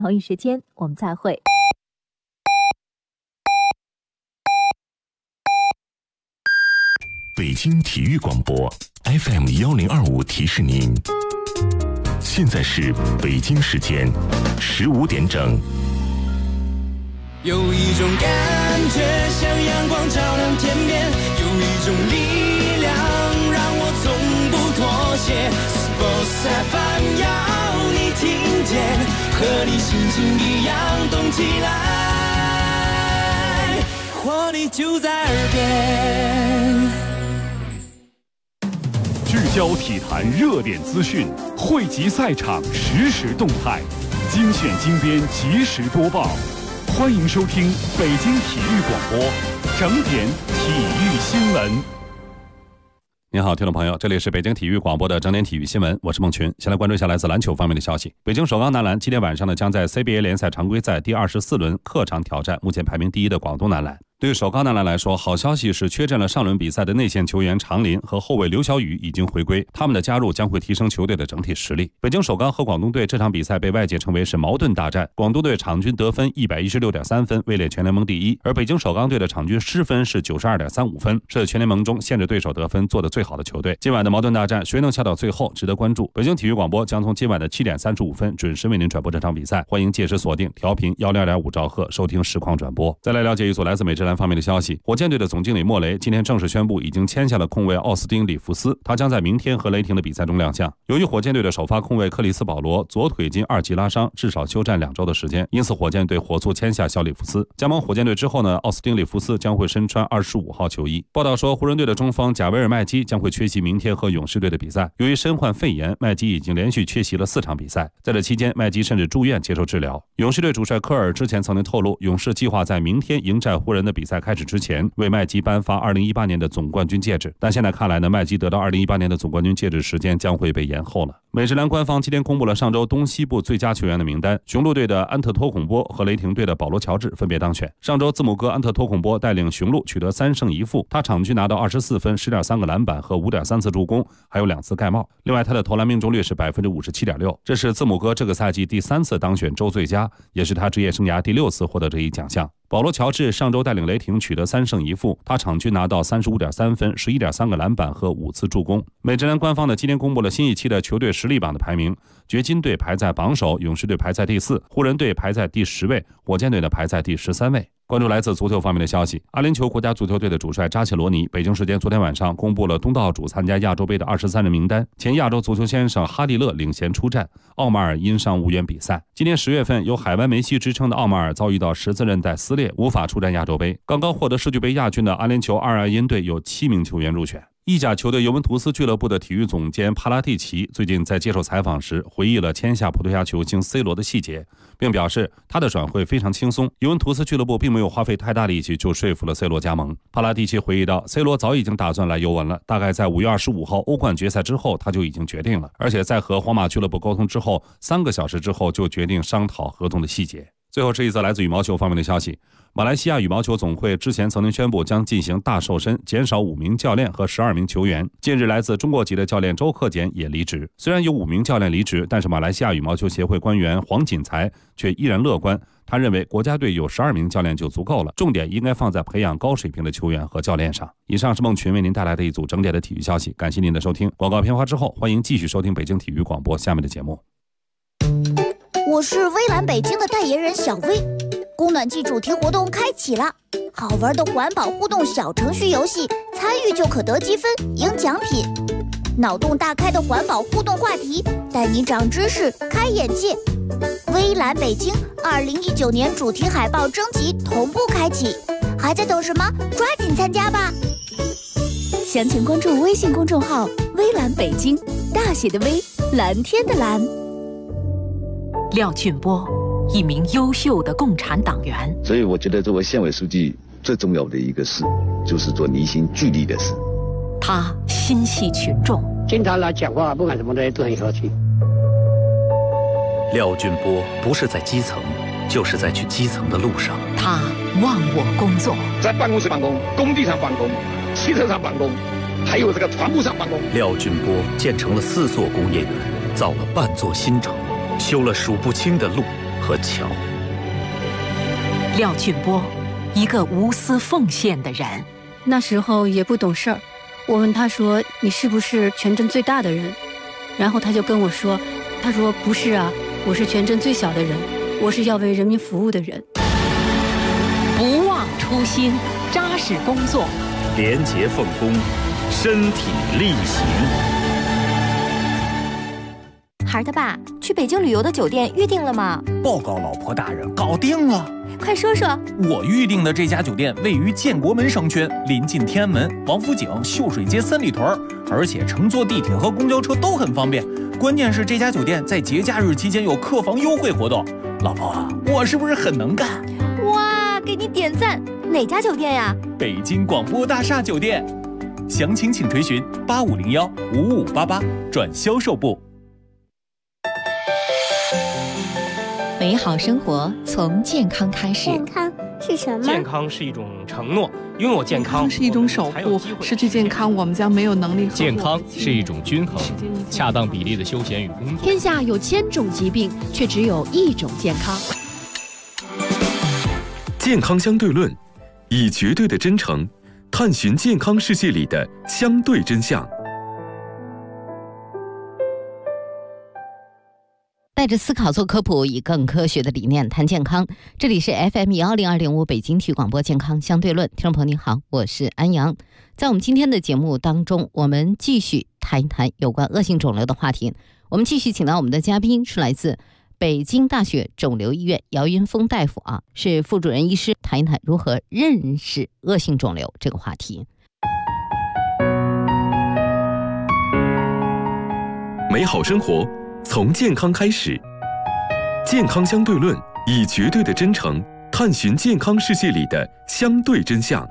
同一时间我们再会。 北京体育广播 FM1025提示您，现在是北京时间15点整。 有一种感觉像阳光照亮天边，有一种力量让我从不妥协。Sports FM 要你听见，和你心情一样动起来，活力就在耳边。 聚焦体坛热点资讯，汇集赛场实时动态，精选精编及时播报。欢迎收听北京体育广播整点体育新闻。 您好，听众朋友，这里是北京体育广播的整点体育新闻，我是孟群。先来关注一下来自篮球方面的消息。北京首钢男篮今天晚上呢，将在 CBA 联赛常规赛第24轮客场挑战目前排名第1的广东男篮。对于首钢男篮来说，好消息是缺阵了上轮比赛的内线球员常林和后卫刘晓宇已经回归，他们的加入将会提升球队的整体实力。北京首钢和广东队这场比赛被外界称为是矛盾大战，广东队场均得分 116.3 分，位列全联盟第1，而北京首钢队的场均失分是 92.35 分，是全联盟中限制对手得分做得最好的球队。今晚的矛盾大战谁能笑到最后值得关注。北京体育广播将从今晚的7点35分准时为您转播这场比赛，欢迎届时锁定调频102.5兆赫收听实况转播。再来了解一组来自美职篮方面的消息。火箭队的总经理莫雷今天正式宣布已经签下了控卫奥斯汀·里弗斯，他将在明天和雷霆的比赛中亮相。由于火箭队的首发控卫克里斯·保罗左腿筋2级拉伤，至少休战2周的时间，因此火箭队火速签下小里弗斯。加盟火箭队之后呢，奥斯汀·里弗斯将会身穿25号球衣。报道说，湖人队的中锋贾维尔·麦基将会缺席明天和勇士队的比赛。由于身患肺炎，麦基已经连续缺席了4场比赛，在这期间，麦基甚至住院接受治疗。勇士队主帅科尔之前曾经透露，勇士计划在明天迎战湖人的比赛开始之前为麦基颁发2018年的总冠军戒指，但现在看来呢，麦基得到2018年的总冠军戒指时间将会被延后了。美职篮官方今天公布了上周东西部最佳球员的名单，雄鹿队的安特托孔波和雷霆队的保罗乔治分别当选。上周字母哥安特托孔波带领雄鹿取得3胜1负，他场均拿到24分、10.3个篮板和5.3次助攻，还有2次盖帽。另外他的投篮命中率是 57.6%， 这是字母哥这个赛季第3次当选周最佳，也是他职业生涯第6次获得这一奖项。保罗乔治上周带领雷霆取得3胜1负，他场均拿到35.3分、11.3个篮板和5次助攻。美职篮官方呢今天公布了新一期的球队实力榜的排名，掘金队排在榜首，勇士队排在第4，湖人队排在第10位，火箭队呢排在第13位。关注来自足球方面的消息，阿联酋国家足球队的主帅扎切罗尼北京时间昨天晚上公布了东道主参加亚洲杯的23人名单，前亚洲足球先生哈利勒领衔出战，奥马尔因伤无缘比赛。今年10月份，有海湾梅西之称的奥马尔遭遇到十字韧带撕裂，无法出战亚洲杯。刚刚获得世俱杯亚军的阿联酋阿尔因队有7名球员入选。意甲球队尤文图斯俱乐部的体育总监帕拉蒂奇最近在接受采访时回忆了签下葡萄牙球星 C 罗的细节，并表示他的转会非常轻松，尤文图斯俱乐部并没有花费太大力气就说服了 C 罗加盟。帕拉蒂奇回忆到 C 罗早已经打算来尤文了，大概在5月25号欧冠决赛之后他就已经决定了，而且在和皇马俱乐部沟通之后3个小时之后就决定商讨合同的细节。最后是一则来自羽毛球方面的消息，马来西亚羽毛球总会之前曾经宣布将进行大瘦身，减少5名教练和12名球员。近日来自中国籍的教练周克俭也离职，虽然有5名教练离职，但是马来西亚羽毛球协会官员黄锦才却依然乐观，他认为国家队有12名教练就足够了，重点应该放在培养高水平的球员和教练上。以上是孟群为您带来的一组整点的体育消息，感谢您的收听。广告片花之后，欢迎继续收听北京体育广播下面的节目。 我是微蓝北京的代言人小薇，供暖季主题活动开启了，好玩的环保互动小程序游戏，参与就可得积分赢奖品，脑洞大开的环保互动话题，带你长知识开眼界。微蓝北京2019年主题海报征集同步开启，还在等什么？抓紧参加吧！ 详情关注微信公众号微蓝北京，大写的微，蓝天的蓝。 廖俊波，一名优秀的共产党员。 所以我觉得作为县委书记最重要的一个事，就是做凝心聚力的事。 他心系群众， 经常来讲话，不管什么的都很和气。 廖俊波不是在基层，就是在去基层的路上。 他忘我工作， 在办公室办公，工地上办公，汽车上办公，还有这个船坞上办公。 廖俊波建成了4座工业园，造了半座新城，修了数不清的路， 和桥。 廖俊波，一个无私奉献的人。 那时候也不懂事儿，我问他说：“你是不是全镇最大的人？”然后他就跟我说：“他说不是啊，我是全镇最小的人，我是要为人民服务的人。” 不忘初心，扎实工作， 廉洁奉公，身体力行。 孩儿他爸，去北京旅游的酒店预定了吗？ 报告老婆大人，搞定了。 快说说。 我预定的这家酒店位于建国门商圈，临近天安门、王府井、秀水街三里屯，而且乘坐地铁和公交车都很方便。关键是这家酒店在节假日期间有客房优惠活动。老婆，我是不是很能干？ 哇，给你点赞！哪家酒店呀？ 北京广播大厦酒店。详情请垂询8501-5588转销售部。 美好生活从健康开始。 健康是什么？ 健康是一种承诺，拥有健康是一种守护，失去健康我们将没有能力。 健康是一种均衡，恰当比例的休闲与工作。 天下有千种疾病，却只有一种健康。 健康相对论，以绝对的真诚探寻健康世界里的相对真相。 带着思考做科普，以更科学的理念谈健康。这里是 FM102.5 北京体育广播健康相对论。听众朋友您好，我是安阳。在我们今天的节目当中，我们继续谈一谈有关恶性肿瘤的话题。我们继续请到我们的嘉宾是来自北京大学肿瘤医院姚云峰大夫啊，是副主任医师，谈一谈如何认识恶性肿瘤这个话题。 美好生活从健康开始，健康相对论，以绝对的真诚探寻健康世界里的相对真相。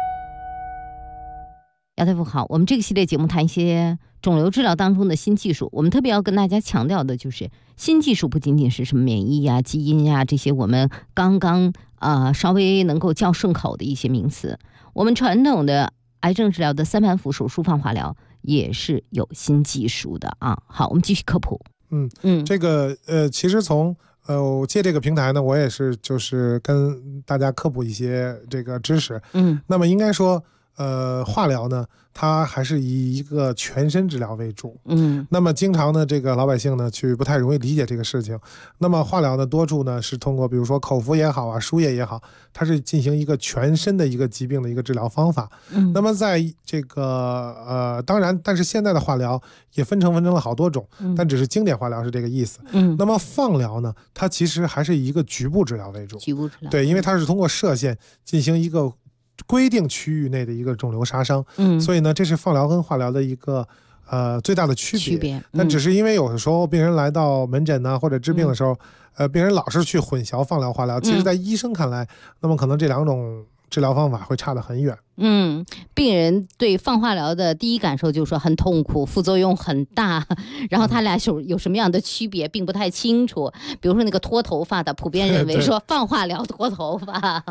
姚大夫好，我们这个系列节目谈一些肿瘤治疗当中的新技术，我们特别要跟大家强调的就是新技术不仅仅是什么免疫呀、基因呀这些我们刚刚稍微能够叫顺口的一些名词，我们传统的癌症治疗的三板斧手术放化疗也是有新技术的啊。好，我们继续科普。 这个其实从我借这个平台呢，我也是就是跟大家科普一些这个知识。那么应该说化疗呢，它还是以一个全身治疗为主。那么经常呢，这个老百姓呢去不太容易理解这个事情。那么化疗呢，多数呢是通过比如说口服也好啊，输液也好，它是进行一个全身的一个疾病的一个治疗方法。那么在这个当然，但是现在的化疗也分成了好多种，但只是经典化疗是这个意思。那么放疗呢，它其实还是以一个局部治疗为主。 局部治疗， 对，因为它是通过射线进行一个规定区域内的一个肿瘤杀伤。所以呢，这是放疗跟化疗的一个最大的区别。但只是因为有的时候病人来到门诊呢，或者治病的时候，病人老是去混淆放疗化疗，其实在医生看来，那么可能这两种治疗方法会差得很远。 病人对放化疗的第一感受就是说很痛苦，副作用很大，然后他俩有什么样的区别并不太清楚。比如说那个脱头发的，普遍认为说放化疗脱头发。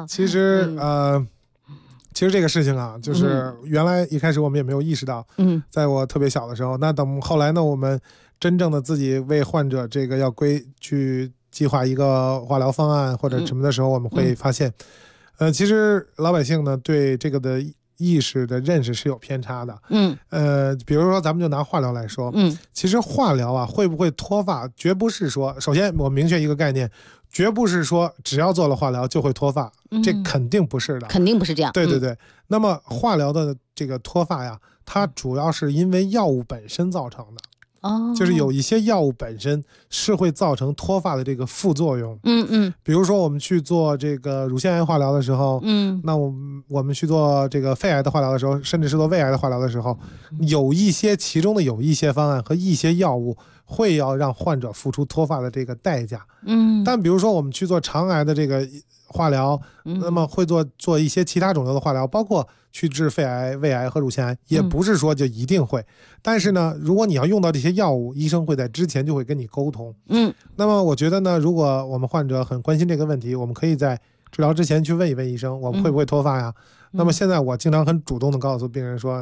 其实这个事情啊，就是原来一开始我们也没有意识到。在我特别小的时候，那等后来呢，我们真正的自己为患者这个要去计划一个化疗方案或者什么的时候，我们会发现，其实老百姓呢对这个的意识的认识是有偏差的。比如说咱们就拿化疗来说，其实化疗啊会不会脱发，绝不是说，首先我明确一个概念，绝不是说只要做了化疗就会脱发，这肯定不是的， 肯定不是这样。 对。那么化疗的这个脱发呀，它主要是因为药物本身造成的。就是有一些药物本身是会造成脱发的这个副作用。比如说我们去做这个乳腺癌化疗的时候，那我们去做这个肺癌的化疗的时候，甚至是做胃癌的化疗的时候，其中的有一些方案和一些药物会要让患者付出脱发的这个代价。但比如说我们去做肠癌的这个化疗，那么会做一些其他肿瘤的化疗，包括去治肺癌、胃癌和乳腺癌，也不是说就一定会。但是呢，如果你要用到这些药物，医生会在之前就会跟你沟通。那么我觉得呢，如果我们患者很关心这个问题，我们可以在治疗之前去问一问医生，我们会不会脱发呀？那么现在我经常很主动的告诉病人说，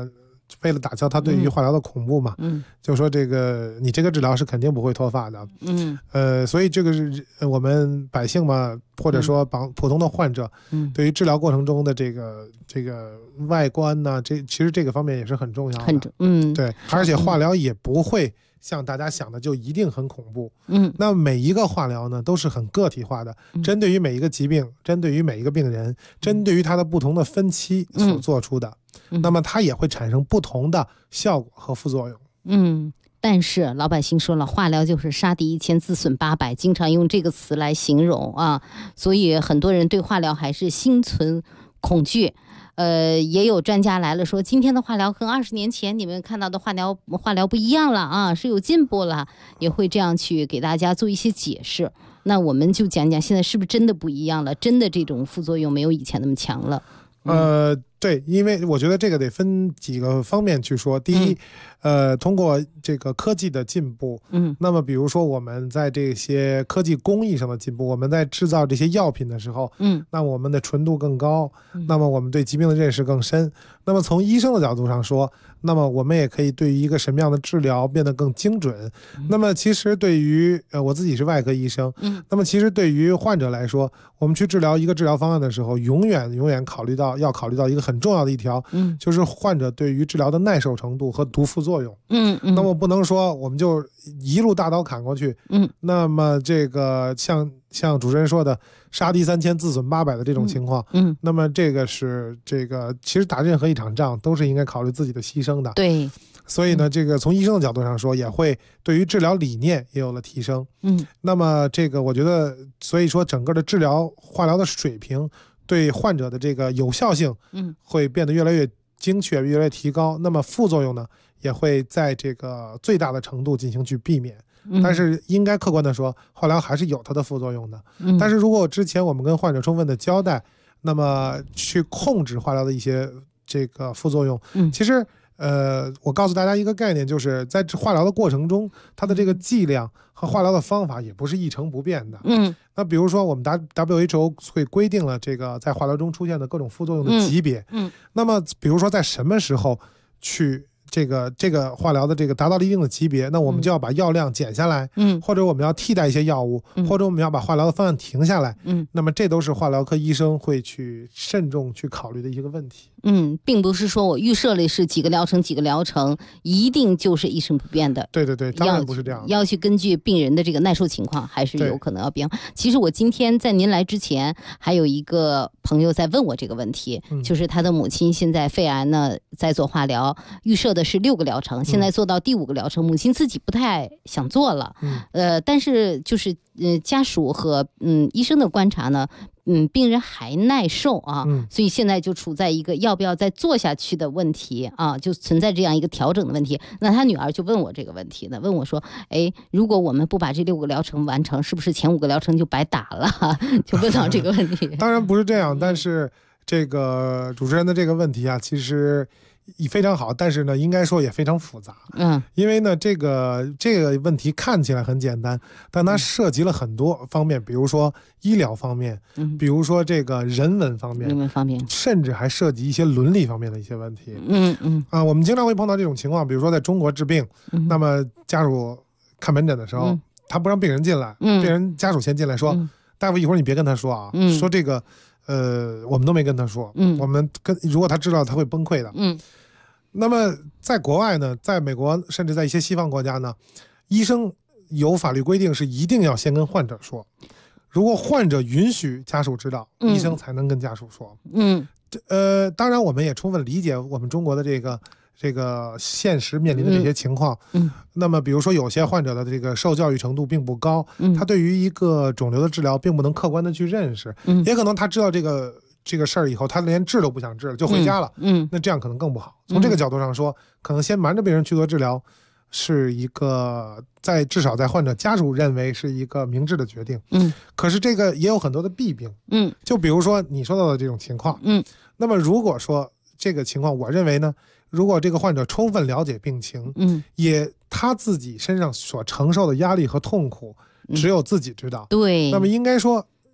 为了打消他对于化疗的恐怖嘛，就说这个你这个治疗是肯定不会脱发的，所以这个是我们百姓嘛，或者说普通的患者，对于治疗过程中的这个外观呢，其实这个方面也是很重要的，对，而且化疗也不会像大家想的就一定很恐怖，那每一个化疗呢都是很个体化的，针对于每一个疾病，针对于每一个病人，针对于他的不同的分期所做出的，那么它也会产生不同的效果和副作用。 但是老百姓说了，化疗就是杀敌1000自损800，经常用这个词来形容啊，所以很多人对化疗还是心存恐惧。也有专家来了说，今天的化疗跟20年前你们看到的化疗不一样了啊，是有进步了，也会这样去给大家做一些解释。那我们就讲讲现在是不是真的不一样了，真的这种副作用没有以前那么强了。 对，因为我觉得这个得分几个方面去说。第一，通过这个科技的进步，那么比如说我们在这些科技工艺上的进步，我们在制造这些药品的时候，那我们的纯度更高，那么我们对疾病的认识更深。那么从医生的角度上说，那么我们也可以对于一个什么样的治疗变得更精准。那么其实对于我自己是外科医生，那么其实对于患者来说，我们去治疗一个治疗方案的时候，永远要考虑到一个很重要的一条，就是患者对于治疗的耐受程度和毒副作用。那么不能说我们就一路大刀砍过去，那么这个像主持人说的杀敌3000自损800的这种情况，那么这个其实打任何一场仗都是应该考虑自己的牺牲的。 对， 所以呢，这个从医生的角度上说，也会对于治疗理念也有了提升。那么这个我觉得，所以说整个的化疗的水平对患者的这个有效性，会变得越来越精确，越来越提高。那么副作用呢，也会在这个最大的程度进行去避免。但是应该客观的说，化疗还是有它的副作用的。但是如果之前我们跟患者充分的交代，那么去控制化疗的一些这个副作用，其实我告诉大家一个概念，就是在化疗的过程中，它的这个剂量和化疗的方法也不是一成不变的。那比如说我们 WHO 会规定了这个在化疗中出现的各种副作用的级别。那么比如说在什么时候去这个化疗的这个达到了一定的级别，那我们就要把药量减下来，或者我们要替代一些药物，或者我们要把化疗的方案停下来，那么这都是化疗科医生会去慎重去考虑的一个问题。 并不是说我预设了是几个疗程一定就是一成不变的。 对，当然不是这样的， 要去根据病人的这个耐受情况，还是有可能要变化。其实我今天在您来之前，还有一个朋友在问我这个问题，就是他的母亲现在肺癌呢在做化疗，预设的是6个疗程，现在做到第5个疗程，母亲自己不太想做了。但是就是家属和医生的观察呢，病人还耐受啊，所以现在就处在一个要不要再做下去的问题啊，就存在这样一个调整的问题。那他女儿就问我这个问题呢，问我说，如果我们不把这6个疗程完成，是不是前5个疗程就白打了？就问到这个问题。 当然不是这样，但是这个主持人的这个问题啊，其实非常好，但是呢，应该说也非常复杂。因为呢，这个问题看起来很简单，但它涉及了很多方面，比如说医疗方面，比如说这个人文方面，甚至还涉及一些伦理方面的一些问题。我们经常会碰到这种情况，比如说在中国治病，那么家属看门诊的时候，他不让病人进来，病人家属先进来说，大夫一会儿你别跟他说啊，说这个我们都没跟他说，如果他知道他会崩溃的。那么在国外呢，在美国甚至在一些西方国家呢，医生有法律规定是一定要先跟患者说，如果患者允许家属知道，医生才能跟家属说。当然我们也充分理解我们中国的这个现实面临的这些情况。那么比如说有些患者的这个受教育程度并不高，他对于一个肿瘤的治疗并不能客观的去认识，也可能他知道这个事儿以后，他连治都不想治了，就回家了。那这样可能更不好。从这个角度上说，可能先瞒着病人去做治疗，是一个至少在患者家属认为是一个明智的决定。可是这个也有很多的弊病。就比如说你说到的这种情况。那么如果说这个情况，我认为呢，如果这个患者充分了解病情，也他自己身上所承受的压力和痛苦，只有自己知道。 对。 那么应该说，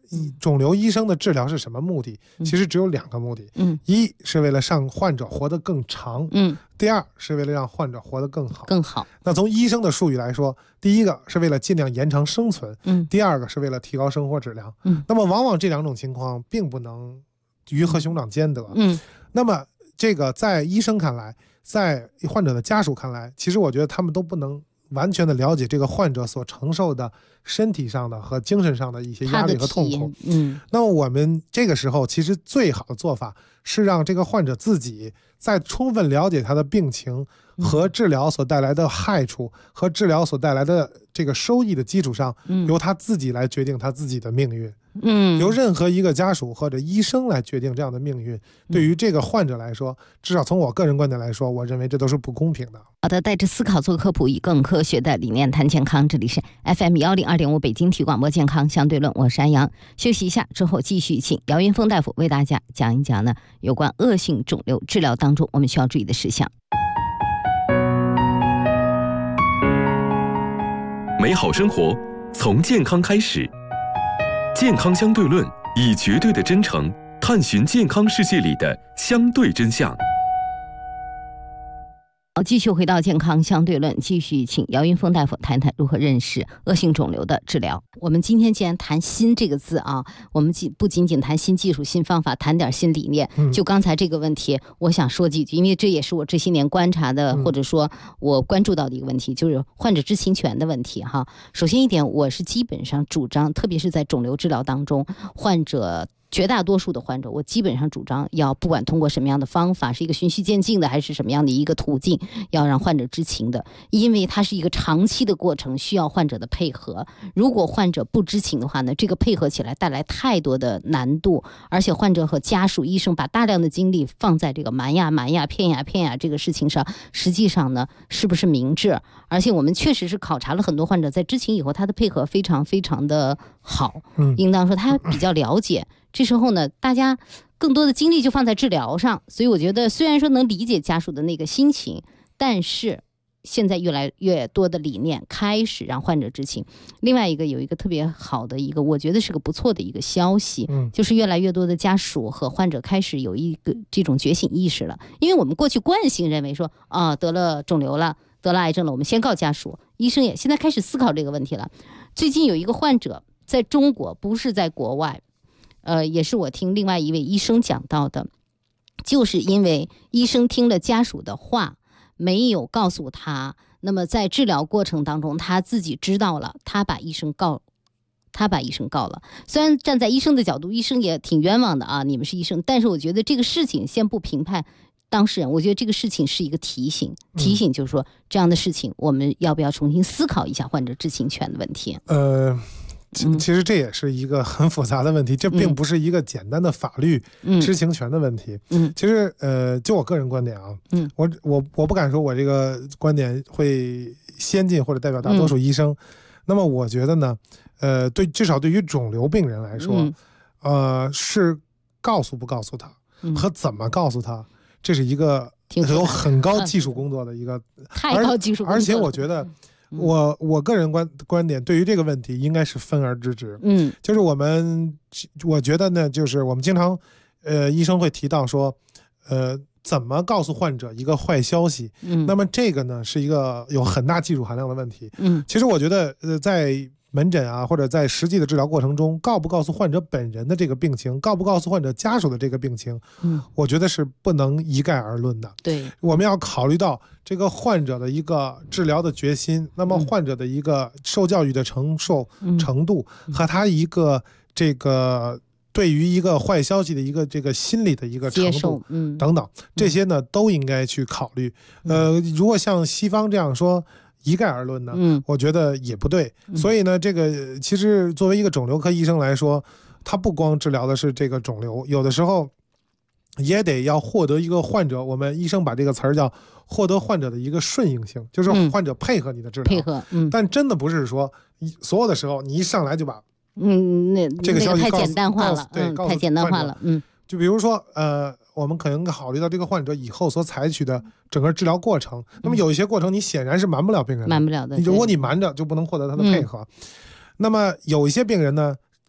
肿瘤医生的治疗是什么目的？其实只有2个目的。一是为了让患者活得更长。第二是为了让患者活得更好。那从医生的术语来说，第一个是为了尽量延长生存，第二个是为了提高生活质量。那么往往这2种情况并不能鱼和熊掌兼得。那么这个在医生看来，在患者的家属看来，其实我觉得他们都不能完全的了解这个患者所承受的身体上的和精神上的一些压力和痛苦。那么我们这个时候其实最好的做法是让这个患者自己在充分了解他的病情和治疗所带来的害处和治疗所带来的这个收益的基础上，由他自己来决定他自己的命运。由任何一个家属或者医生来决定这样的命运，对于这个患者来说，至少从我个人观点来说，我认为这都是不公平的。 好的，带着思考做科普，以更科学的理念谈健康。这里是 FM102.5 北京体育广播健康相对论，我是安阳。休息一下之后，继续请姚云峰大夫为大家讲一讲呢有关恶性肿瘤治疗当中我们需要注意的事项。 美好生活从健康开始，健康相对论以绝对的真诚探寻健康世界里的相对真相。 好，继续回到健康相对论，继续请姚云峰大夫谈谈如何认识恶性肿瘤的治疗。我们今天既然谈新这个字啊，我们不仅仅谈新技术、新方法，谈点新理念。就刚才这个问题，我想说几句，因为这也是我这些年观察的，或者说我关注到的一个问题，就是患者知情权的问题哈。首先一点，我是基本上主张，特别是在肿瘤治疗当中，患者绝大多数的患者，我基本上主张要不管通过什么样的方法，是一个循序渐进的还是什么样的一个途径，要让患者知情的，因为它是一个长期的过程，需要患者的配合。如果患者不知情的话呢，这个配合起来带来太多的难度，而且患者和家属、医生把大量的精力放在这个瞒呀骗呀这个事情上，实际上呢是不是明智？而且我们确实是考察了很多患者，在知情以后他的配合非常非常的好，应当说他比较了解。这时候呢，大家更多的精力就放在治疗上，所以我觉得虽然说能理解家属的那个心情，但是现在越来越多的理念开始让患者知情。另外一个有一个特别好的一个，我觉得是个不错的一个消息，就是越来越多的家属和患者开始有一个这种觉醒意识了。因为我们过去惯性认为说得了肿瘤了，得了癌症了，我们先告家属，医生也现在开始思考这个问题了。最近有一个患者在中国，不是在国外，也是我听另外一位医生讲到的，就是因为医生听了家属的话，没有告诉他，那么在治疗过程当中他自己知道了，他把医生告了。虽然站在医生的角度，医生也挺冤枉的啊，你们是医生，但是我觉得这个事情先不评判当事人，我觉得这个事情是一个提醒就是说这样的事情我们要不要重新思考一下患者知情权的问题。 其实这也是一个很复杂的问题，这并不是一个简单的法律知情权的问题。其实就我个人观点啊，我不敢说我这个观点会先进或者代表大多数医生。那么我觉得呢，至少对于肿瘤病人来说，是告诉不告诉他和怎么告诉他，这是一个有很高技术工作的一个太高技术工作， 而且我觉得。我个人观点对于这个问题应该是分而治之。就是我觉得呢，就是我们经常医生会提到说怎么告诉患者一个坏消息，那么这个呢是一个有很大技术含量的问题。其实我觉得在门诊啊，或者在实际的治疗过程中，告不告诉患者本人的这个病情，告不告诉患者家属的这个病情，我觉得是不能一概而论的。 对， 我们要考虑到这个患者的一个治疗的决心，那么患者的一个受教育的承受程度，和他一个这个对于一个坏消息的一个这个心理的一个程度等等，这些呢都应该去考虑。如果像西方这样说一概而论呢，我觉得也不对。所以呢，这个其实作为一个肿瘤科医生来说，他不光治疗的是这个肿瘤，有的时候也得要获得一个患者，我们医生把这个词儿叫获得患者的一个顺应性，就是患者配合你的治疗。 配合， 但真的不是说所有的时候你一上来就把这个消息太简单化了，太简单化了。 就比如说我们可能考虑到这个患者以后所采取的整个治疗过程，那么有一些过程你显然是瞒不了病人的， 瞒不了的。 如果你瞒着就不能获得他的配合。那么有一些病人呢，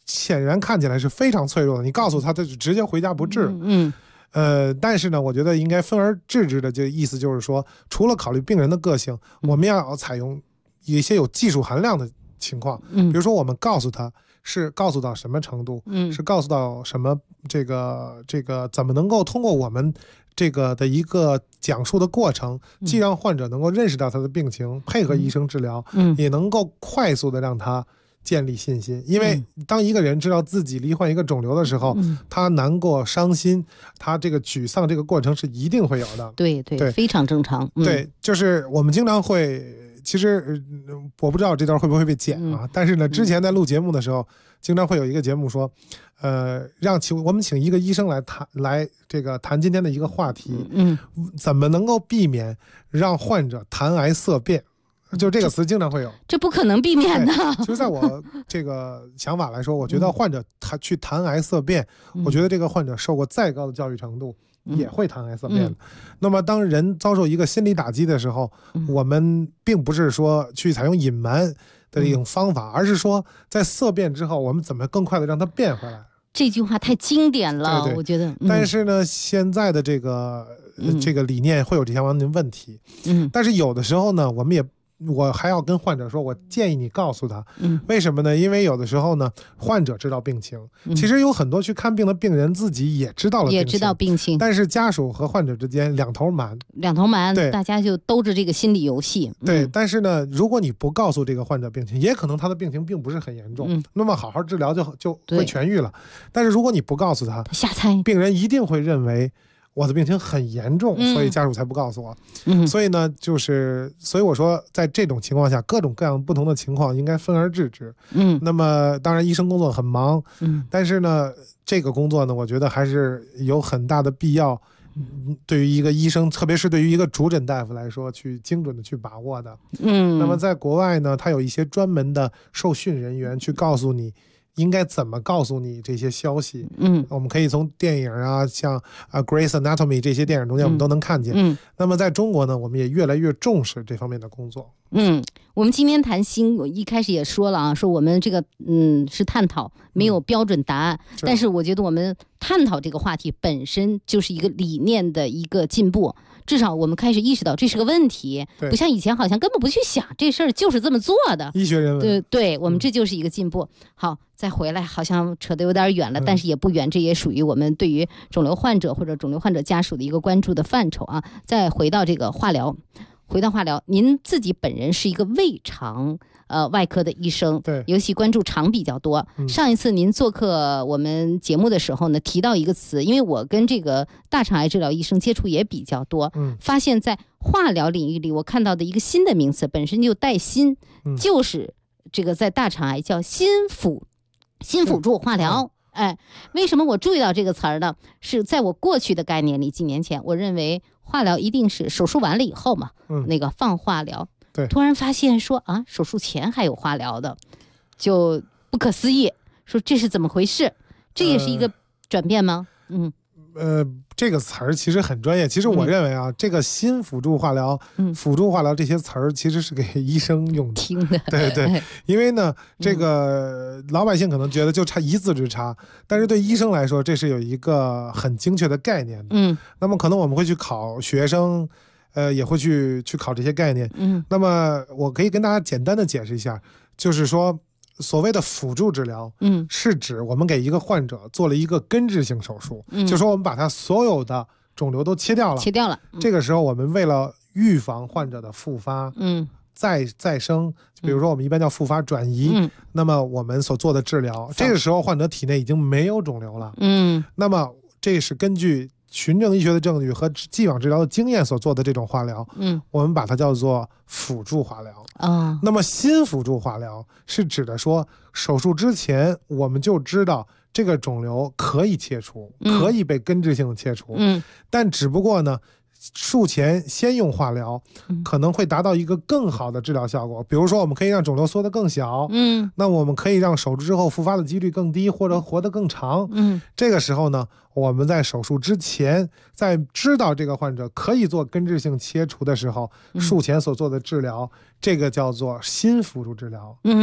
显然看起来是非常脆弱的，你告诉他，他就直接回家不治。但是呢，我觉得应该分而治之的，这意思就是说，除了考虑病人的个性，我们要采用一些有技术含量的情况，比如说我们告诉他是告诉到什么程度，是告诉到什么这个怎么能够通过我们这个的一个讲述的过程，既让患者能够认识到他的病情，配合医生治疗，也能够快速的让他建立信心。因为当一个人知道自己罹患一个肿瘤的时候，他难过伤心，他这个沮丧这个过程是一定会有的。 对，非常正常。 对，就是我们经常会，其实我不知道这段会不会被剪啊，但是呢，之前在录节目的时候，经常会有一个节目说，我们请一个医生来谈今天的一个话题，怎么能够避免让患者谈癌色变。就这个词经常会有， 这不可能避免的。 其实在我这个想法来说，我觉得患者他去谈癌色变，我觉得这个患者受过再高的教育程度，也会谈癌色变。那么当人遭受一个心理打击的时候，我们并不是说去采用隐瞒的一种方法，而是说在色变之后，我们怎么更快的让它变回来。 这句话太经典了， 对， 我觉得。 但是呢，现在的这个理念会有这相关的问题。但是有的时候呢，我还要跟患者说，我建议你告诉他，为什么呢？因为有的时候呢，患者知道病情，其实有很多去看病的病人自己也知道病情，但是家属和患者之间两头瞒，对， 大家就兜着这个心理游戏。 对，但是呢，如果你不告诉这个患者病情，也可能他的病情并不是很严重，那么好好治疗就会痊愈了。但是如果你不告诉他， 瞎猜， 病人一定会认为我的病情很严重，所以家属才不告诉我。所以呢，所以我说，在这种情况下，各种各样不同的情况应该分而治之。那么当然，医生工作很忙，但是呢，这个工作呢，我觉得还是有很大的必要，对于一个医生，特别是对于一个主诊大夫来说，去精准的去把握的。那么在国外呢，他有一些专门的受训人员去告诉你应该怎么告诉你这些消息。我们可以从电影啊，像Grey's Anatomy 这些电影中间我们都能看见。那么在中国呢，我们也越来越重视这方面的工作。 我们今天谈心，我一开始也说了啊，说我们这个是探讨，没有标准答案，但是我觉得我们探讨这个话题本身就是一个理念的一个进步。至少我们开始意识到这是个问题，不像以前好像根本不去想这事儿就是这么做的。 医学人文， 对，我们这就是一个进步。好，再回来，好像扯得有点远了，但是也不远，这也属于我们对于肿瘤患者或者肿瘤患者家属的一个关注的范畴啊。再回到这个化疗，您自己本人是一个胃肠外科的医生， 对， 尤其关注肠比较多。上一次您做客我们节目的时候呢，提到一个词，因为我跟这个大肠癌治疗医生接触也比较多，发现在化疗领域里，我看到的一个新的名词，本身就带新，就是这个在大肠癌叫心辅助化疗。为什么我注意到这个词儿呢？是在我过去的概念里，几年前我认为化疗一定是手术完了以后嘛，那个放化疗。 对， 突然发现说手术前还有化疗的，就不可思议，说这是怎么回事？这也是一个转变吗？ 这个词儿其实很专业。其实我认为啊，这个新辅助化疗、辅助化疗这些词儿其实是给医生用的。 听的， 对，因为呢，这个老百姓可能觉得就差一字之差，但是对医生来说，这是有一个很精确的概念的。那么可能我们会去考学生。也会去考这些概念。那么我可以跟大家简单的解释一下，就是说所谓的辅助治疗，是指我们给一个患者做了一个根治性手术，就说我们把他所有的肿瘤都切掉了。这个时候我们为了预防患者的复发，再生，比如说我们一般叫复发转移，那么我们所做的治疗，这个时候患者体内已经没有肿瘤了，那么这是根据循证医学的证据和既往治疗的经验所做的这种化疗，我们把它叫做辅助化疗。那么新辅助化疗是指的说，手术之前我们就知道这个肿瘤可以切除，可以被根治性的切除，但只不过呢，术前先用化疗，可能会达到一个更好的治疗效果。比如说，我们可以让肿瘤缩得更小，那我们可以让手术之后复发的几率更低，或者活得更长。这个时候呢，我们在手术之前，在知道这个患者可以做根治性切除的时候，术前所做的治疗，这个叫做新辅助治疗。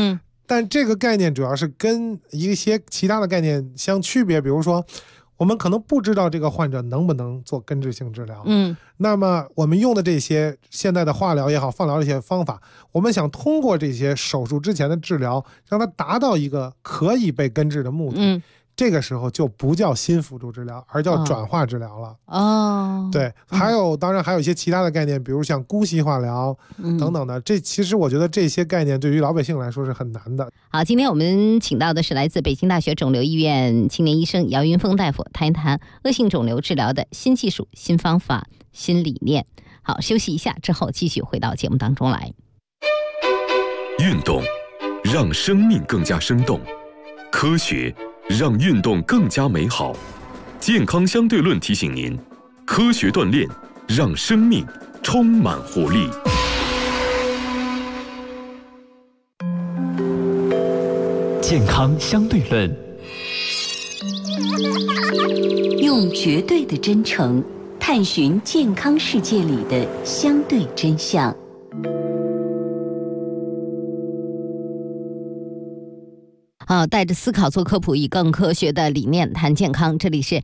但这个概念主要是跟一些其他的概念相区别，比如说我们可能不知道这个患者能不能做根治性治疗，那么我们用的这些现在的化疗也好，放疗这些方法，我们想通过这些手术之前的治疗，让它达到一个可以被根治的目的，这个时候就不叫新辅助治疗，而叫转化治疗了。对，当然还有一些其他的概念，比如像姑息化疗等等的。这其实我觉得这些概念对于老百姓来说是很难的。 好，今天我们请到的是来自北京大学肿瘤医院青年医生姚云峰大夫，谈一谈恶性肿瘤治疗的新技术、新方法、新理念。好，休息一下之后继续回到节目当中来。 运动让生命更加生动，科学让运动更加美好。健康相对论提醒您，科学锻炼让生命充满活力。 健康相对论， 用绝对的真诚探寻健康世界里的相对真相。 好，带着思考做科普，以更科学的理念谈健康。这里是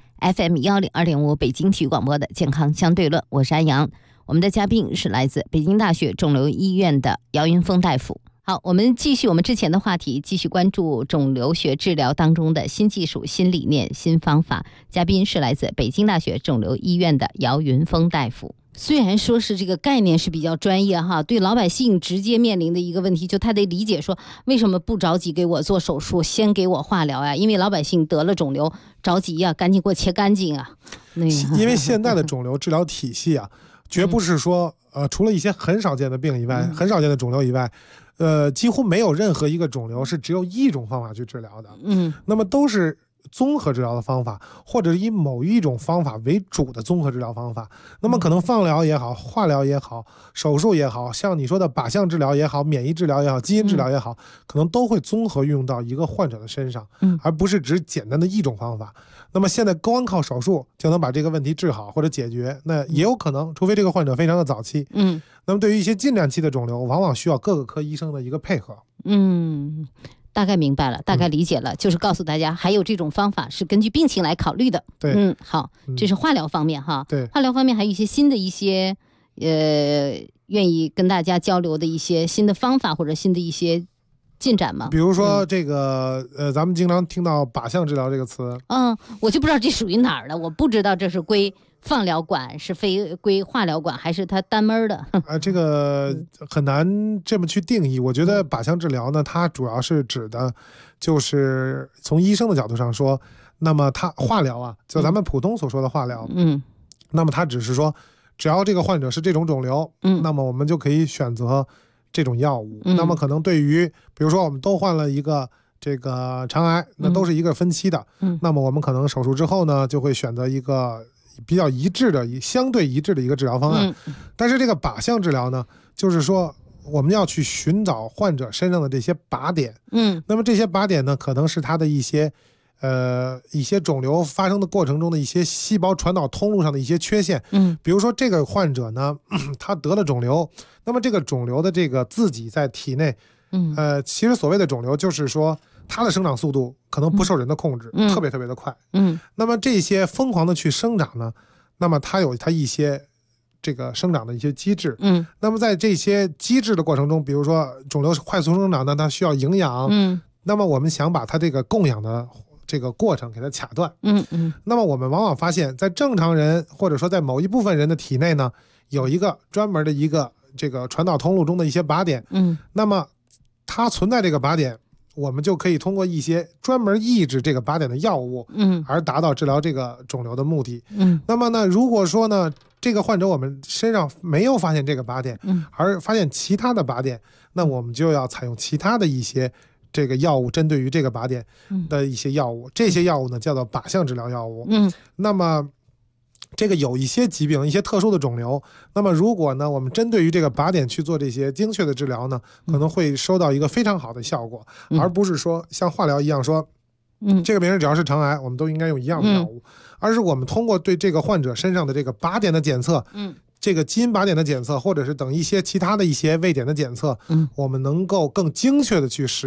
FM102.5 北京体育广播的健康相对论，我是安阳。我们的嘉宾是来自北京大学肿瘤医院的姚云峰大夫。好，我们继续我们之前的话题，继续关注肿瘤学治疗当中的新技术、新理念、新方法。嘉宾是来自北京大学肿瘤医院的姚云峰大夫。虽然说是这个概念是比较专业哈，对老百姓直接面临的一个问题，就他得理解说为什么不着急给我做手术，先给我化疗呀？因为老百姓得了肿瘤着急呀，赶紧给我切干净啊。 因为现在的肿瘤治疗体系啊，绝不是说除了一些很少见的病以外，很少见的肿瘤以外，几乎没有任何一个肿瘤是只有一种方法去治疗的。那么都是综合治疗的方法，或者以某一种方法为主的综合治疗方法。那么可能放疗也好，化疗也好，手术也好，像你说的靶向治疗也好，免疫治疗也好，基因治疗也好，可能都会综合运用到一个患者的身上，而不是只简单的一种方法。那么现在光靠手术就能把这个问题治好或者解决，那也有可能，除非这个患者非常的早期。那么对于一些进展期的肿瘤，往往需要各个科医生的一个配合。 大概明白了，大概理解了，就是告诉大家还有这种方法是根据病情来考虑的。 对， 好，这是化疗方面哈。 对， 化疗方面还有一些新的一些愿意跟大家交流的一些新的方法或者新的一些进展吗？ 比如说这个咱们经常听到靶向治疗这个词。 我就不知道这属于哪儿的，我不知道这是归放疗管是非归化疗管，还是它单门的？ 这个很难这么去定义。我觉得靶向治疗呢，它主要是指的就是从医生的角度上说，那么它化疗啊，就咱们普通所说的化疗，那么它只是说，只要这个患者是这种肿瘤，那么我们就可以选择这种药物。那么可能对于比如说我们都患了一个这个肠癌，那都是一个分期的，那么我们可能手术之后呢，就会选择一个比较一致的、相对一致的一个治疗方案。但是这个靶向治疗呢，就是说我们要去寻找患者身上的这些靶点。那么这些靶点呢，可能是他的一些肿瘤发生的过程中的一些细胞传导通路上的一些缺陷。比如说这个患者呢，他得了肿瘤，那么这个肿瘤的这个自己在体内，其实所谓的肿瘤就是说它的生长速度可能不受人的控制，特别特别的快。那么这些疯狂的去生长呢，那么它有它一些这个生长的一些机制。那么在这些机制的过程中，比如说肿瘤快速生长呢，它需要营养。那么我们想把它这个供养的这个过程给它卡断。那么我们往往发现，在正常人或者说在某一部分人的体内呢，有一个专门的一个这个传导通路中的一些靶点。那么它存在这个靶点，我们就可以通过一些专门抑制这个靶点的药物，而达到治疗这个肿瘤的目的。那么呢，如果说呢，这个患者我们身上没有发现这个靶点，而发现其他的靶点，那我们就要采用其他的一些这个药物，针对于这个靶点的一些药物。这些药物呢，叫做靶向治疗药物。那么这个有一些疾病，一些特殊的肿瘤，那么如果呢，我们针对于这个靶点去做这些精确的治疗呢，可能会收到一个非常好的效果，而不是说像化疗一样说，这个病人只要是肠癌，我们都应该用一样的药物，而是我们通过对这个患者身上的这个靶点的检测，这个基因靶点的检测，或者是等一些其他的一些位点的检测，我们能够更精确的去使用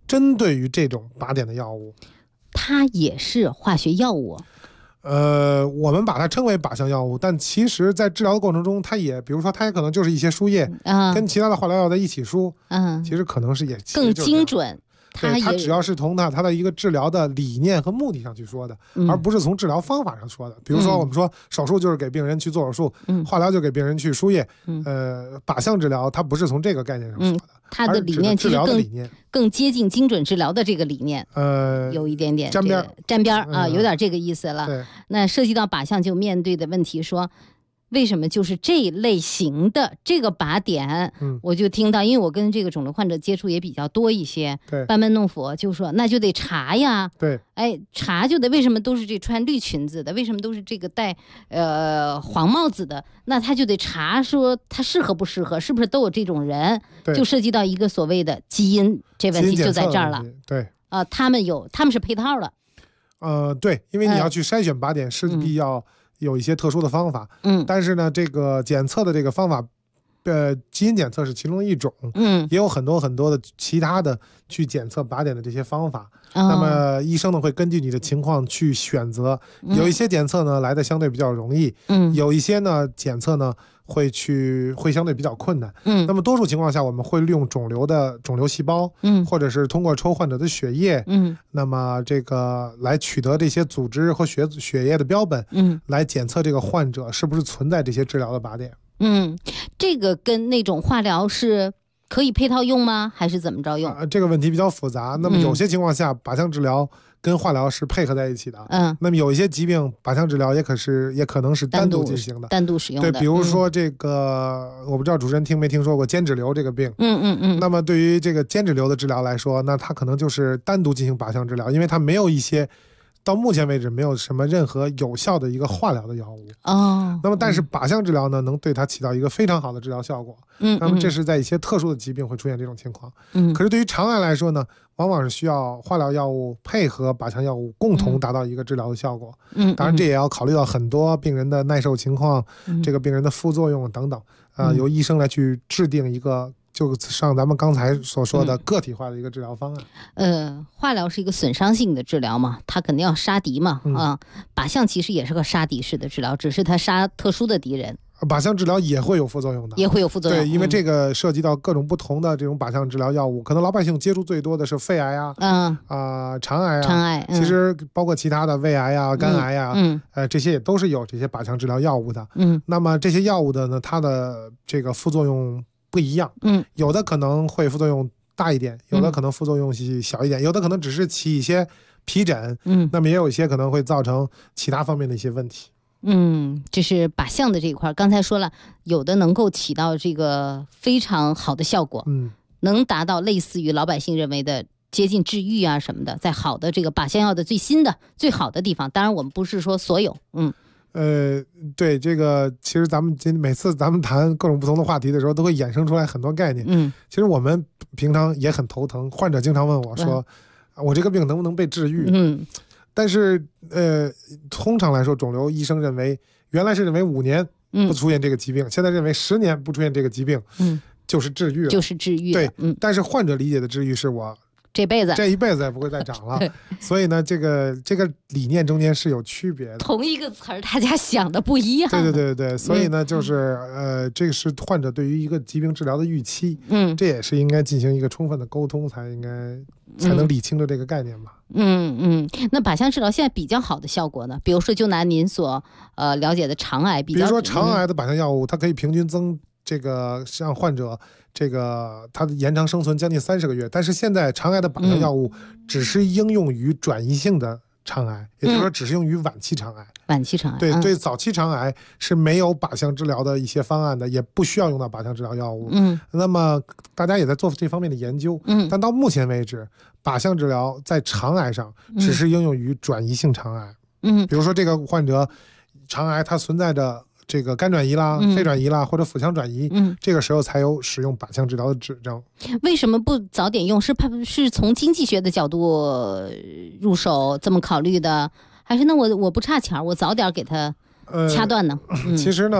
针对于这种靶点的药物。 它也是化学药物。 我们把它称为靶向药物，但其实在治疗的过程中，它也比如说它也可能就是一些输液，跟其他的化疗药在一起输，其实可能是也更精准。 它只要是从它的一个治疗的理念和目的上去说的，而不是从治疗方法上说的。比如说我们说手术就是给病人去做手术，化疗就给病人去输液，靶向治疗它不是从这个概念上说的， 它的理念其实更接近精准治疗的这个理念，有一点点沾边啊，有点这个意思了。那涉及到靶向就面对的问题说，为什么就是这一类型的这个靶点，我就听到，因为我跟这个肿瘤患者接触也比较多一些，班门弄斧，就说那就得查呀，查就得为什么都是这穿绿裙子的，为什么都是这个戴黄帽子的，那他就得查说他适合不适合，是不是都有这种人，就涉及到一个所谓的基因，这问题就在这儿了。 对， 他们是配套的。 对，因为你要去筛选靶点，势必要有一些特殊的方法，但是呢，这个检测的这个方法，基因检测是其中的一种，也有很多很多的其他的去检测靶点的这些方法。那么医生呢会根据你的情况去选择，有一些检测呢来的相对比较容易，有一些呢检测呢会相对比较困难。那么多数情况下我们会利用肿瘤细胞，或者是通过抽患者的血液，那么这个来取得这些组织和血液的标本，来检测这个患者是不是存在这些治疗的靶点。 这个跟那种化疗是可以配套用吗？还是怎么着用？ 这个问题比较复杂。那么有些情况下，靶向治疗跟化疗是配合在一起的。那么有一些疾病，靶向治疗也可能是单独进行的， 单独使用的。 对，比如说这个，我不知道主持人听没听说过间质瘤这个病。那么对于这个间质瘤的治疗来说，那它可能就是单独进行靶向治疗，因为它没有一些。到目前为止没有什么任何有效的一个化疗的药物。那么但是靶向治疗呢，能对它起到一个非常好的治疗效果。那么这是在一些特殊的疾病会出现这种情况。可是对于肠癌来说呢，往往是需要化疗药物配合靶向药物共同达到一个治疗的效果。当然这也要考虑到很多病人的耐受情况，这个病人的副作用等等，由医生来去制定一个就像咱们刚才所说的个体化的一个治疗方案。 化疗是一个损伤性的治疗嘛，它肯定要杀敌嘛，靶向其实也是个杀敌式的治疗，只是它杀特殊的敌人。 靶向治疗也会有副作用的， 也会有副作用。 对，因为这个涉及到各种不同的这种靶向治疗药物，可能老百姓接触最多的是肺癌啊，肠癌啊，其实包括其他的胃癌啊、肝癌啊，这些也都是有这些靶向治疗药物的。那么这些药物的呢，它的这个副作用不一样，有的可能会副作用大一点，有的可能副作用小一点，有的可能只是起一些皮疹，那么也有一些可能会造成其他方面的一些问题。 这是靶向的这一块，刚才说了，有的能够起到这个非常好的效果，能达到类似于老百姓认为的接近治愈啊什么的，在好的这个靶向药的最新的最好的地方，当然我们不是说所有， 对，这个其实每次咱们谈各种不同的话题的时候，都会衍生出来很多概念。其实我们平常也很头疼，患者经常问我说，我这个病能不能被治愈？但是通常来说，肿瘤医生原来是认为5年不出现这个疾病，现在认为10年不出现这个疾病，就是治愈了， 就是治愈了。 对，但是患者理解的治愈是我这一辈子也不会再长了。所以呢，这个理念中间是有区别的。 同一个词儿，大家想的不一样。 对，所以呢，就是这个是患者对于一个疾病治疗的预期，这也是应该进行一个充分的沟通，才能理清的这个概念吧。 那靶向治疗现在比较好的效果呢？比如说，就拿您所了解的肠癌比如说肠癌的靶向药物，它可以平均让患者他的延长生存将近30个月，但是现在肠癌的靶向药物只是应用于转移性的肠癌，也就是说只是用于晚期肠癌。对，早期肠癌是没有靶向治疗的一些方案的，也不需要用到靶向治疗药物。那么大家也在做这方面的研究。但到目前为止，靶向治疗在肠癌上只是应用于转移性肠癌。比如说这个患者肠癌它存在着这个肝转移啦、肺转移啦，或者腹腔转移，这个时候才有使用靶向治疗的指征。 为什么不早点用？是从经济学的角度入手这么考虑的，还是那我不差钱，我早点给他掐断呢？ 其实呢，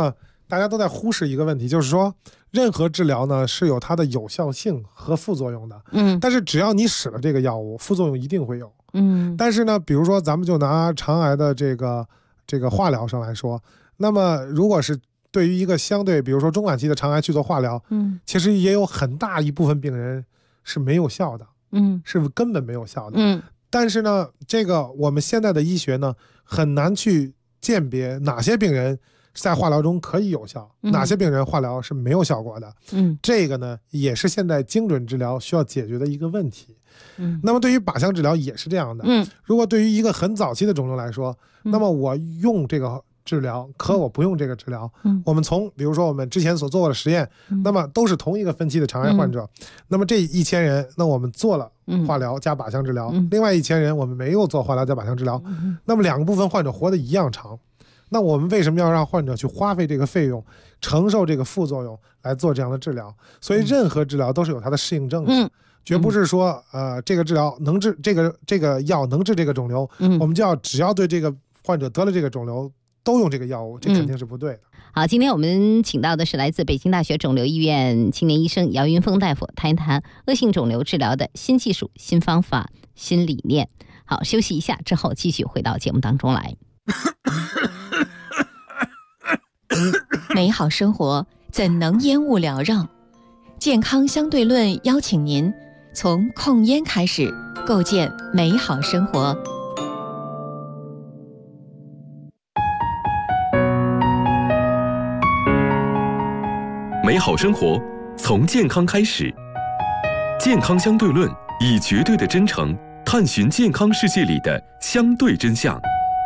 大家都在忽视一个问题，就是说任何治疗呢是有它的有效性和副作用的。但是只要你使了这个药物，副作用一定会有。但是呢，比如说咱们就拿肠癌的这个化疗上来说，那么如果是对于一个相对比如说中晚期的肠癌去做化疗，其实也有很大一部分病人是没有效的，是根本没有效的。但是呢，这个我们现在的医学呢很难去鉴别哪些病人在化疗中可以有效，哪些病人化疗是没有效果的。这个呢也是现在精准治疗需要解决的一个问题。那么对于靶向治疗也是这样的。如果对于一个很早期的肿瘤来说，那么我用这个治疗和我不用这个治疗，我们从比如说我们之前所做过的实验，那么都是同一个分期的肠癌患者，那么这1000人，那我们做了化疗加靶向治疗，另外1000人我们没有做化疗加靶向治疗，那么2个部分患者活得一样长。那我们为什么要让患者去花费这个费用，承受这个副作用来做这样的治疗？所以任何治疗都是有它的适应症的，绝不是说这个治疗能治这个药能治这个肿瘤，我们就要只要对这个患者得了这个肿瘤都用这个药物，这肯定是不对的。 好，今天我们请到的是来自北京大学肿瘤医院青年医生姚云峰大夫，谈一谈恶性肿瘤治疗的新技术、新方法、新理念。好，休息一下之后继续回到节目当中来。 美好生活怎能烟雾缭绕？健康相对论邀请您从控烟开始，构建美好生活。 美好生活从健康开始，健康相对论以绝对的真诚探寻健康世界里的相对真相。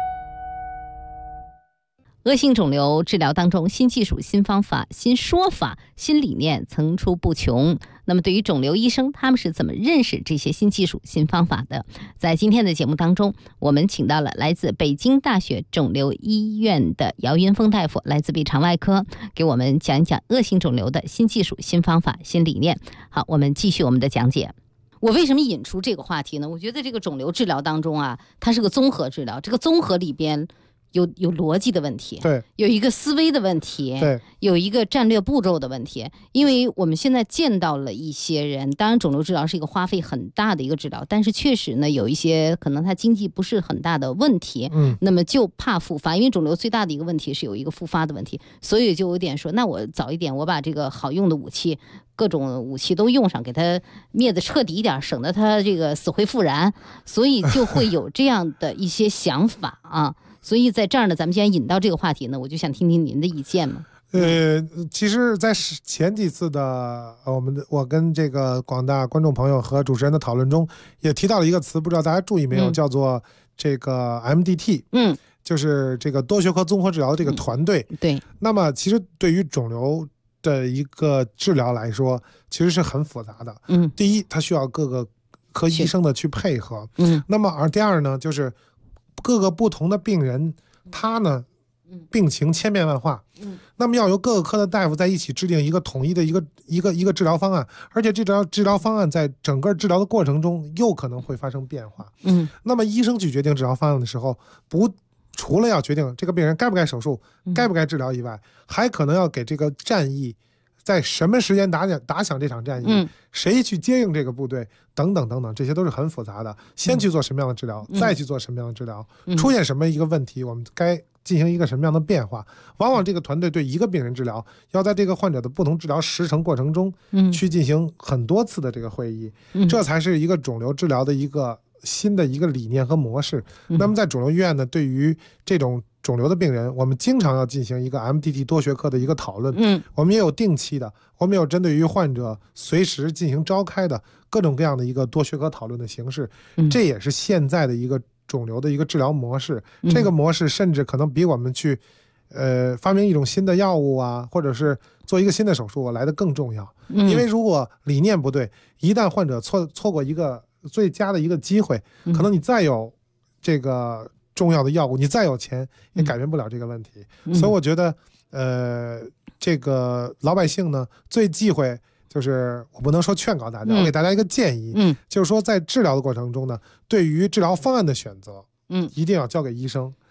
恶性肿瘤治疗当中，新技术、新方法、新说法、新理念层出不穷。那么对于肿瘤医生，他们是怎么认识这些新技术、新方法的？在今天的节目当中，我们请到了来自北京大学肿瘤医院的姚云峰大夫，来自鼻肠外科，给我们讲一讲恶性肿瘤的新技术、新方法、新理念。好，我们继续我们的讲解。我为什么引出这个话题呢？我觉得这个肿瘤治疗当中啊，它是个综合治疗，这个综合里边有逻辑的问题， 对， 有一个思维的问题， 对， 有一个战略步骤的问题。因为我们现在见到了一些人，当然肿瘤治疗是一个花费很大的一个治疗，但是确实呢，有一些可能他经济不是很大的问题，那么就怕复发，因为肿瘤最大的一个问题是有一个复发的问题，所以就有点说，那我早一点，我把这个好用的武器，各种武器都用上，给它灭得彻底一点，省得它这个死灰复燃，所以就会有这样的一些想法啊。所以在这儿呢，咱们既然引到这个话题呢，我就想听听您的意见嘛。 其实在前几次的我跟这个广大观众朋友和主持人的讨论中，也提到了一个词，不知道大家注意没有，叫做这个 MDT， 就是这个多学科综合治疗的这个团队。 对。 那么其实对于肿瘤的一个治疗来说，其实是很复杂的。第一，它需要各个科医生的去配合。那么第二呢，就是各个不同的病人，他呢病情千变万化，那么要由各个科的大夫在一起制定一个统一的一个治疗方案，而且这治疗方案在整个治疗的过程中又可能会发生变化。那么医生去决定治疗方案的时候，除了要决定这个病人该不该手术、该不该治疗以外，还可能要给这个战役在什么时间打响这场战役，谁去接应这个部队等等等等，这些都是很复杂的。先去做什么样的治疗，再去做什么样的治疗，出现什么一个问题，我们该进行一个什么样的变化。往往这个团队对一个病人治疗，要在这个患者的不同治疗时程过程中，去进行很多次的这个会议，这才是一个肿瘤治疗的一个新的一个理念和模式。那么在肿瘤医院呢，对于这种肿瘤的病人，我们经常要进行一个 MDT 多学科的一个讨论。我们也有定期的，我们有针对于患者随时进行召开的各种各样的一个多学科讨论的形式。这也是现在的一个肿瘤的一个治疗模式。这个模式甚至可能比我们去发明一种新的药物啊，或者是做一个新的手术来的更重要。因为如果理念不对，一旦患者错过一个最佳的一个机会，可能你再有这个重要的药物，你再有钱也改变不了这个问题。所以我觉得这个老百姓呢，最忌讳就是我不能说劝告大家，我给大家一个建议，就是说在治疗的过程中呢，对于治疗方案的选择，一定要交给医生。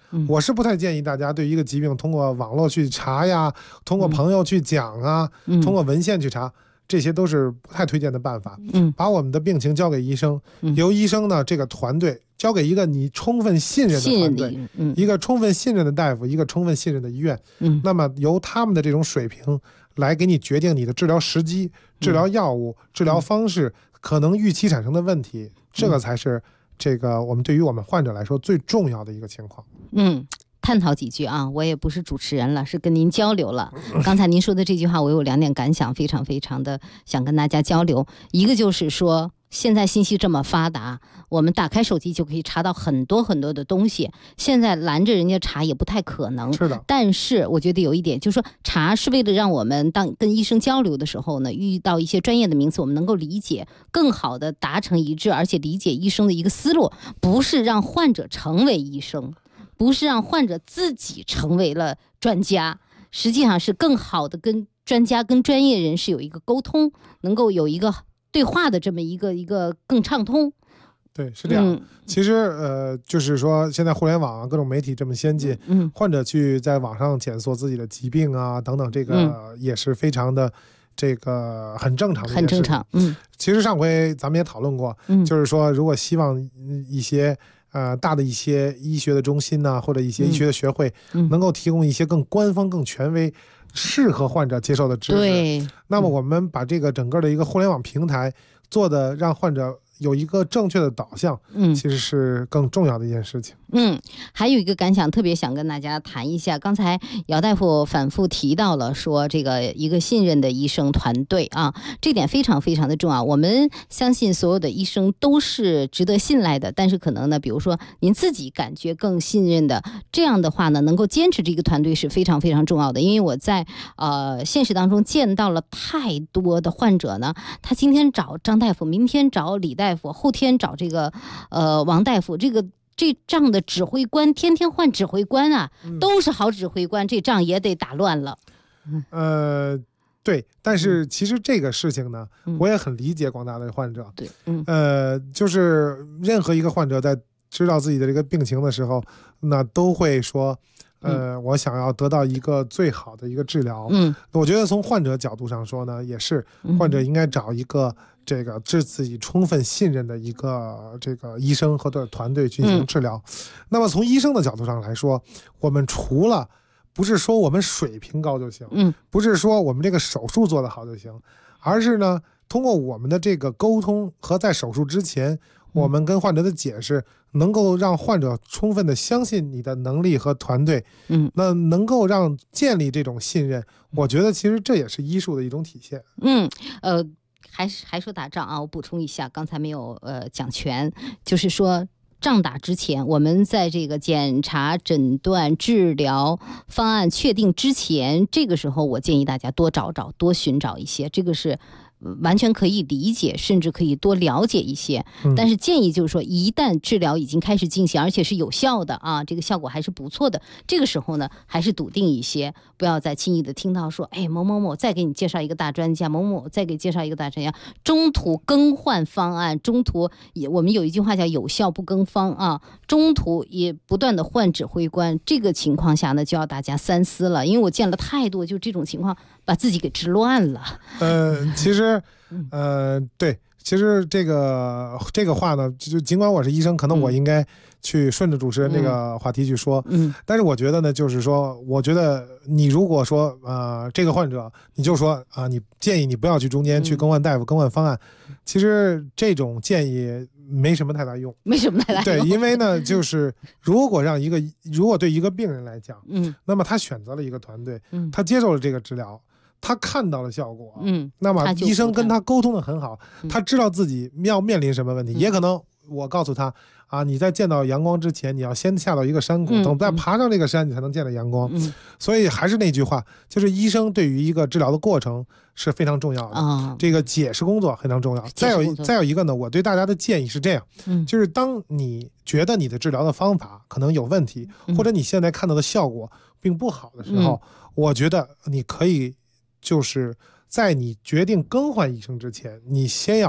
我是不太建议大家对一个疾病通过网络去查呀，通过朋友去讲啊，通过文献去查，这些都是不太推荐的办法。把我们的病情交给医生，由医生呢这个团队交给一个你充分信任的团队，一个充分信任的大夫，一个充分信任的医院，那么由他们的这种水平来给你决定你的治疗时机、治疗药物、治疗方式，可能预期产生的问题，这个才是这个我们对于我们患者来说最重要的一个情况。 探讨几句啊，我也不是主持人了，是跟您交流了。刚才您说的这句话，我有2点感想，非常非常的想跟大家交流。一个就是说，现在信息这么发达，我们打开手机就可以查到很多很多的东西，现在拦着人家查也不太可能。 是的。 但是我觉得有一点，就是说查是为了让我们当跟医生交流的时候呢，遇到一些专业的名词我们能够理解，更好的达成一致，而且理解医生的一个思路，不是让患者成为医生，不是让患者自己成为了专家，实际上是更好的跟专家跟专业人士有一个沟通，能够有一个对话的这么一个更畅通。 对，是这样。其实就是说现在互联网各种媒体这么先进，患者去在网上检索自己的疾病啊等等，这个也是非常的这个很正常的一件事情。 很正常。 其实上回咱们也讨论过，就是说如果希望一些大的一些医学的中心呐，或者一些医学的学会，能够提供一些更官方、更权威、适合患者接受的知识。 对。 那么我们把这个整个的一个互联网平台做的让患者有一个正确的导向，其实是更重要的一件事情。 还有一个感想特别想跟大家谈一下，刚才姚大夫反复提到了说这个一个信任的医生团队啊，这点非常非常的重要。我们相信所有的医生都是值得信赖的，但是可能呢，比如说您自己感觉更信任的，这样的话呢，能够坚持这个团队是非常非常重要的。因为我在现实当中见到了太多的患者呢，他今天找张大夫，明天找李大夫，后天找这个王大夫，这仗的指挥官天天换指挥官啊，都是好指挥官，这仗也得打乱了。 对，但是其实这个事情呢，我也很理解广大的患者。 对， 就是任何一个患者在知道自己的这个病情的时候，那都会说，我想要得到一个最好的一个治疗。我觉得从患者角度上说呢，也是患者应该找一个这个自己充分信任的一个这个医生和团队进行治疗。那么从医生的角度上来说，我们除了不是说我们水平高就行，不是说我们这个手术做得好就行，而是呢，通过我们的这个沟通和在手术之前，我们跟患者的解释，能够让患者充分的相信你的能力和团队，那能够让建立这种信任，我觉得其实这也是医术的一种体现。 还说打仗啊，我补充一下，刚才没有讲全，就是说仗打之前，我们在这个检查、诊断、治疗方案确定之前，这个时候我建议大家多找找、多寻找一些，这个是完全可以理解，甚至可以多了解一些。但是建议就是说，一旦治疗已经开始进行，而且是有效的啊，这个效果还是不错的，这个时候呢，还是笃定一些，不要再轻易的听到说，哎，某某某再给你介绍一个大专家，某某再给介绍一个大专家，中途更换方案，中途我们有一句话叫有效不更方啊，中途也不断的换指挥官，这个情况下呢，就要大家三思了，因为我见了太多就这种情况，把自己给治乱了。 其实对，其实这个话呢，就尽管我是医生，可能我应该去顺着主持人这个话题去说，但是我觉得呢，就是说，我觉得你如果说这个患者，你就说你建议你不要去中间去更换大夫、更换方案，其实这种建议没什么太大用，对，因为呢，就是如果对一个病人来讲，那么他选择了一个团队，他接受了这个治疗。他看到了效果，那么医生跟他沟通的很好，他知道自己要面临什么问题，也可能我告诉他你在见到阳光之前，你要先下到一个山谷，等再爬上这个山，你才能见到阳光。所以还是那句话，就是医生对于一个治疗的过程是非常重要的，这个解释工作非常重要。再有一个呢，我对大家的建议是这样，就是当你觉得你的治疗的方法可能有问题，或者你现在看到的效果并不好的时候，我觉得你可以就是在你决定更换医生之前，你先要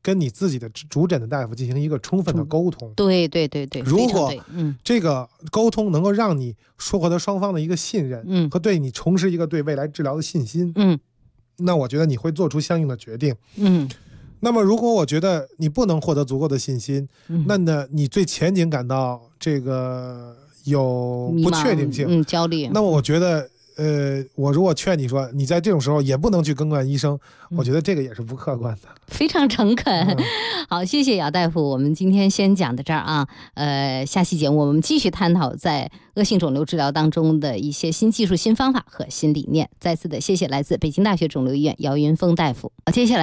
跟你自己的主诊的大夫进行一个充分的沟通。 对， 如果这个沟通能够让你获得双方的一个信任，和对你重拾一个对未来治疗的信心，那我觉得你会做出相应的决定。那么如果我觉得你不能获得足够的信心，那呢你对前景感到这个有不确定性， 焦虑， 那么我觉得我如果劝你说你在这种时候也不能去更换医生，我觉得这个也是不客观的。 非常诚恳。好，谢谢姚大夫，我们今天先讲到这儿啊。下期节目我们继续探讨在恶性肿瘤治疗当中的一些新技术、新方法和新理念。再次的谢谢来自北京大学肿瘤医院姚云峰大夫。接下来